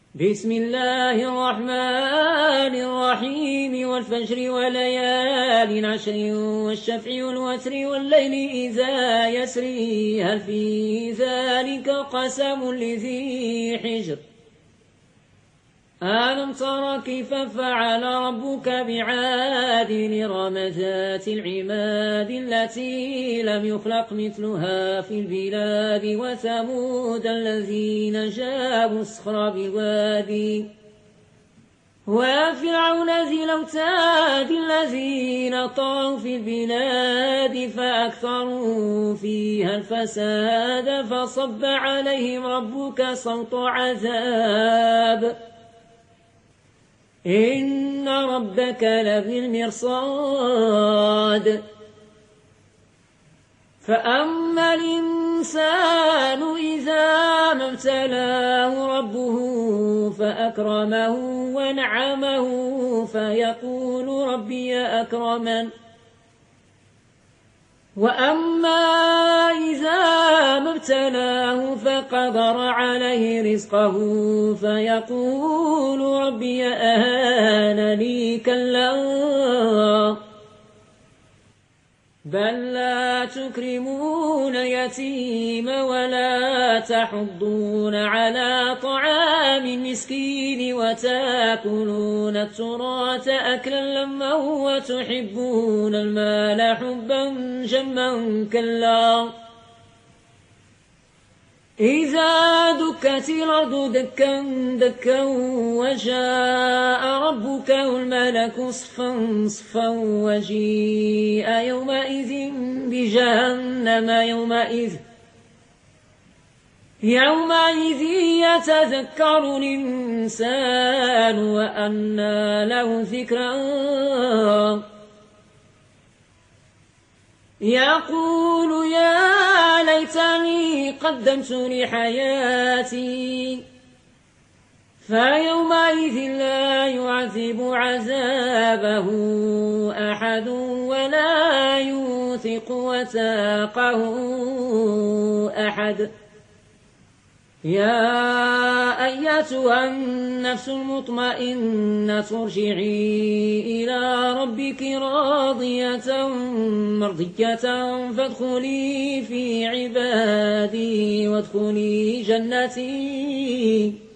بسم الله الرحمن الرحيم والفجر وليال عشر والشفع والوتر والليل إذا يسري هل في ذلك قسم لذي حجر ألم تر كيف فعل ربك بعاد إرم ذات العماد التي لم يخلق مثلها في البلاد وثمود الذين جابوا الصخر بالوادي وفرعون ذي الأوتاد الذين طغوا في البلاد فأكثروا فيها الفساد فصب عليهم ربك صوت عذاب إن ربك لبالمرصاد فأما الإنسان إذا ما ابتلاه ربه فأكرمه ونعمه فيقول ربي أكرمن وأما إذا ما ابتلاه فقدر عليه رزقه فيقول ربي أهانني كلا بل لا تكرمون اليتيم ولا تحضون على طعام المسكين وتأكلون التراث أكلا لما وتحبون المال حبا جما كلا إذا دكت الأرض دكا دكا وجاء ربك والملك صفا صفا وجيء يومئذ بجهنم يومئذ يتذكر الإنسان وأنى له ذكرا يقول يا ليتني قدمت لحياتي فيومئذ لا يعذب عذابه أحد ولا يوثق وثاقه أحد يا أيتها النفس المطمئنة ارجعي إلى ربك راضية مرضية فادخلي في عبادي وادخلي جنتي